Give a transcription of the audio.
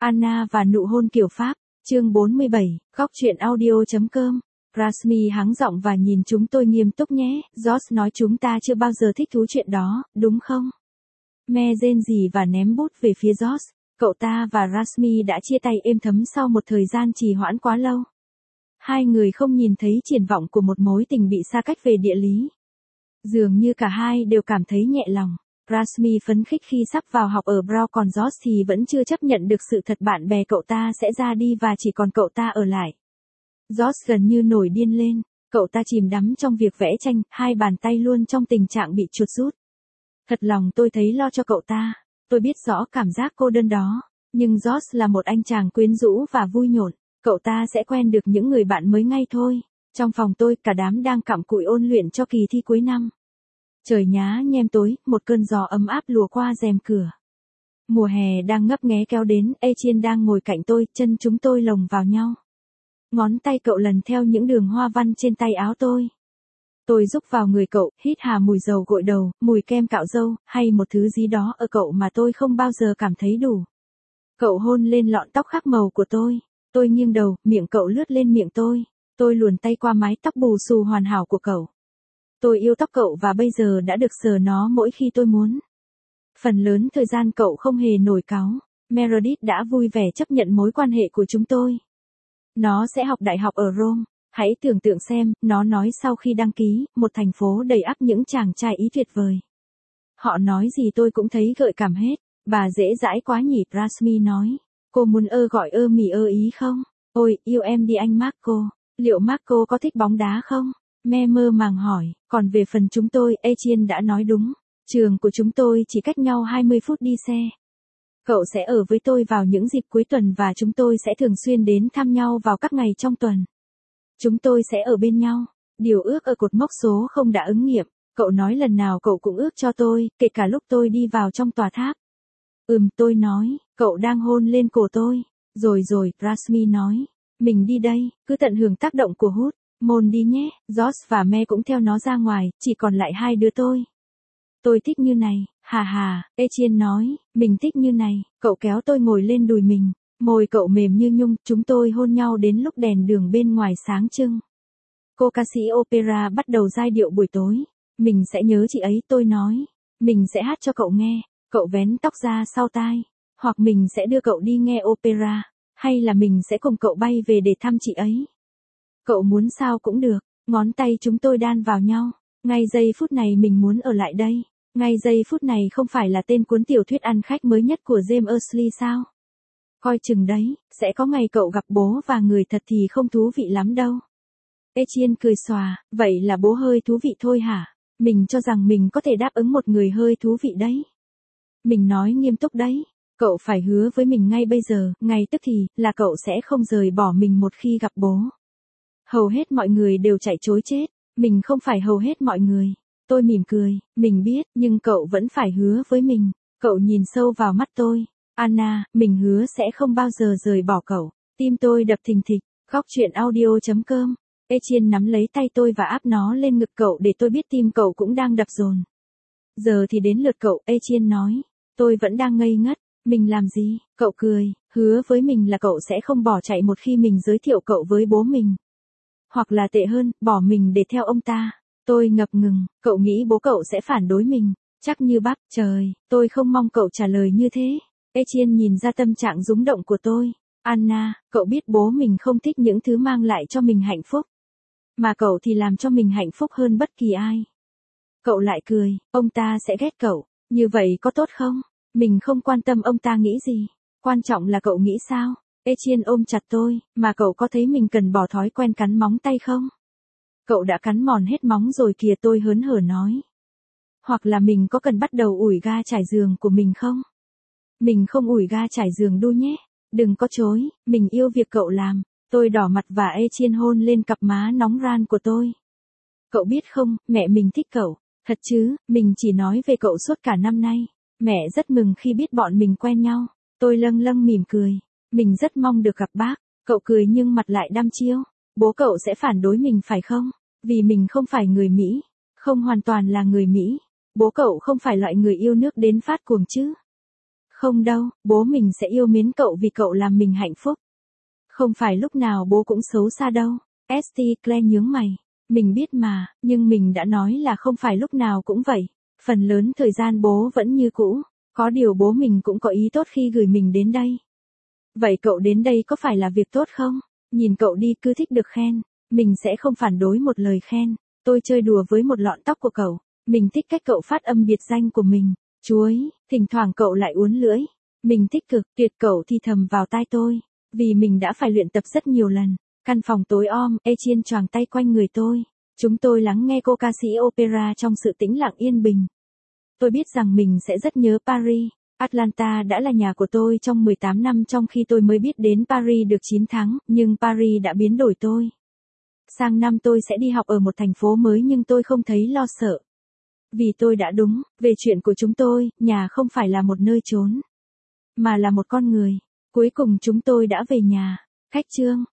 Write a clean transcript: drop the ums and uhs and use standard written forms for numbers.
Anna và nụ hôn kiểu Pháp, chương 47, góc truyện audio.com. Rasmi hắng giọng và nhìn chúng tôi nghiêm túc nhé, George nói chúng ta chưa bao giờ thích thú chuyện đó, đúng không? Me rên rỉ và ném bút về phía George. Cậu ta và Rasmi đã chia tay êm thấm sau một thời gian trì hoãn quá lâu. Hai người không nhìn thấy triển vọng của một mối tình bị xa cách về địa lý. Dường như cả hai đều cảm thấy nhẹ lòng. Rasmi phấn khích khi sắp vào học ở Brown, còn George thì vẫn chưa chấp nhận được sự thật bạn bè cậu ta sẽ ra đi và chỉ còn cậu ta ở lại. George gần như nổi điên lên, cậu ta chìm đắm trong việc vẽ tranh, hai bàn tay luôn trong tình trạng bị chuột rút. Thật lòng tôi thấy lo cho cậu ta, tôi biết rõ cảm giác cô đơn đó, nhưng George là một anh chàng quyến rũ và vui nhộn, cậu ta sẽ quen được những người bạn mới ngay thôi. Trong phòng tôi, cả đám đang cặm cụi ôn luyện cho kỳ thi cuối năm. Trời nhá nhem tối, một cơn gió ấm áp lùa qua rèm cửa. Mùa hè đang ngấp nghé kéo đến, Etienne đang ngồi cạnh tôi, chân chúng tôi lồng vào nhau. Ngón tay cậu lần theo những đường hoa văn trên tay áo tôi. Tôi rúc vào người cậu, hít hà mùi dầu gội đầu, mùi kem cạo râu, hay một thứ gì đó ở cậu mà tôi không bao giờ cảm thấy đủ. Cậu hôn lên lọn tóc khác màu của tôi nghiêng đầu, miệng cậu lướt lên miệng tôi luồn tay qua mái tóc bù xù hoàn hảo của cậu. Tôi yêu tóc cậu và bây giờ đã được sờ nó mỗi khi tôi muốn. Phần lớn thời gian cậu không hề nổi cáu. Meredith đã vui vẻ chấp nhận mối quan hệ của chúng tôi. Nó sẽ học đại học ở Rome. Hãy tưởng tượng xem, nó nói sau khi đăng ký, một thành phố đầy ắp những chàng trai ý tuyệt vời. Họ nói gì tôi cũng thấy gợi cảm hết. Bà dễ dãi quá nhỉ, Rasmi nói. Cô muốn gọi mì ý không? Ôi, yêu em đi anh Marco. Liệu Marco có thích bóng đá không? Me mơ màng hỏi, còn về phần chúng tôi, Etienne đã nói đúng. Trường của chúng tôi chỉ cách nhau 20 phút đi xe. Cậu sẽ ở với tôi vào những dịp cuối tuần và chúng tôi sẽ thường xuyên đến thăm nhau vào các ngày trong tuần. Chúng tôi sẽ ở bên nhau. Điều ước ở cột mốc số không đã ứng nghiệm. Cậu nói lần nào cậu cũng ước cho tôi, kể cả lúc tôi đi vào trong tòa tháp. Tôi nói, cậu đang hôn lên cổ tôi. Rồi, Rasmi nói. Mình đi đây, cứ tận hưởng tác động của hút. Môn đi nhé, George và Me cũng theo nó ra ngoài, chỉ còn lại hai đứa tôi. Tôi thích như này, hà, Etienne nói, mình thích như này, cậu kéo tôi ngồi lên đùi mình, môi cậu mềm như nhung, chúng tôi hôn nhau đến lúc đèn đường bên ngoài sáng trưng. Cô ca sĩ opera bắt đầu giai điệu buổi tối, mình sẽ nhớ chị ấy, tôi nói, mình sẽ hát cho cậu nghe, cậu vén tóc ra sau tai, hoặc mình sẽ đưa cậu đi nghe opera, hay là mình sẽ cùng cậu bay về để thăm chị ấy. Cậu muốn sao cũng được, ngón tay chúng tôi đan vào nhau. Ngay giây phút này mình muốn ở lại đây. Ngay giây phút này không phải là tên cuốn tiểu thuyết ăn khách mới nhất của James Ursley sao? Coi chừng đấy, sẽ có ngày cậu gặp bố và người thật thì không thú vị lắm đâu. Etienne cười xòa, vậy là bố hơi thú vị thôi hả? Mình cho rằng mình có thể đáp ứng một người hơi thú vị đấy. Mình nói nghiêm túc đấy. Cậu phải hứa với mình ngay bây giờ, ngay tức thì, là cậu sẽ không rời bỏ mình một khi gặp bố. Hầu hết mọi người đều chạy trối chết, mình không phải hầu hết mọi người. Tôi mỉm cười, mình biết, nhưng cậu vẫn phải hứa với mình. Cậu nhìn sâu vào mắt tôi. Anna, mình hứa sẽ không bao giờ rời bỏ cậu. Tim tôi đập thình thịch, góc truyện audio.com. Etienne nắm lấy tay tôi và áp nó lên ngực cậu để tôi biết tim cậu cũng đang đập dồn. Giờ thì đến lượt cậu, Etienne nói. Tôi vẫn đang ngây ngất, mình làm gì? Cậu cười, hứa với mình là cậu sẽ không bỏ chạy một khi mình giới thiệu cậu với bố mình. Hoặc là tệ hơn, bỏ mình để theo ông ta. Tôi ngập ngừng, cậu nghĩ bố cậu sẽ phản đối mình. Chắc như bắp, trời, tôi không mong cậu trả lời như thế. Etienne nhìn ra tâm trạng rúng động của tôi. Anna, cậu biết bố mình không thích những thứ mang lại cho mình hạnh phúc. Mà cậu thì làm cho mình hạnh phúc hơn bất kỳ ai. Cậu lại cười, ông ta sẽ ghét cậu. Như vậy có tốt không? Mình không quan tâm ông ta nghĩ gì. Quan trọng là cậu nghĩ sao? Etienne ôm chặt tôi, mà cậu có thấy mình cần bỏ thói quen cắn móng tay không? Cậu đã cắn mòn hết móng rồi kìa, tôi hớn hở nói. Hoặc là mình có cần bắt đầu ủi ga trải giường của mình không? Mình không ủi ga trải giường đu nhé. Đừng có chối, mình yêu việc cậu làm. Tôi đỏ mặt và Etienne hôn lên cặp má nóng ran của tôi. Cậu biết không, mẹ mình thích cậu. Thật chứ, mình chỉ nói về cậu suốt cả năm nay. Mẹ rất mừng khi biết bọn mình quen nhau. Tôi lâng lâng mỉm cười. Mình rất mong được gặp bác. Cậu cười nhưng mặt lại đăm chiêu. Bố cậu sẽ phản đối mình phải không? Vì mình không phải người Mỹ. Không hoàn toàn là người Mỹ. Bố cậu không phải loại người yêu nước đến phát cuồng chứ? Không đâu, bố mình sẽ yêu mến cậu vì cậu làm mình hạnh phúc. Không phải lúc nào bố cũng xấu xa đâu. St. Clair nhướng mày. Mình biết mà, nhưng mình đã nói là không phải lúc nào cũng vậy. Phần lớn thời gian bố vẫn như cũ. Có điều bố mình cũng có ý tốt khi gửi mình đến đây. Vậy cậu đến đây có phải là việc tốt không? Nhìn cậu đi cứ thích được khen. Mình sẽ không phản đối một lời khen. Tôi chơi đùa với một lọn tóc của cậu. Mình thích cách cậu phát âm biệt danh của mình. Chuối, thỉnh thoảng cậu lại uốn lưỡi. Mình thích cực, tuyệt cậu thì thầm vào tai tôi. Vì mình đã phải luyện tập rất nhiều lần. Căn phòng tối om, Etienne choàng tay quanh người tôi. Chúng tôi lắng nghe cô ca sĩ opera trong sự tĩnh lặng yên bình. Tôi biết rằng mình sẽ rất nhớ Paris. Atlanta đã là nhà của tôi trong 18 năm trong khi tôi mới biết đến Paris được 9 tháng, nhưng Paris đã biến đổi tôi. Sang năm tôi sẽ đi học ở một thành phố mới nhưng tôi không thấy lo sợ. Vì tôi đã đúng, về chuyện của chúng tôi, nhà không phải là một nơi trốn, mà là một con người. Cuối cùng chúng tôi đã về nhà. Khách chương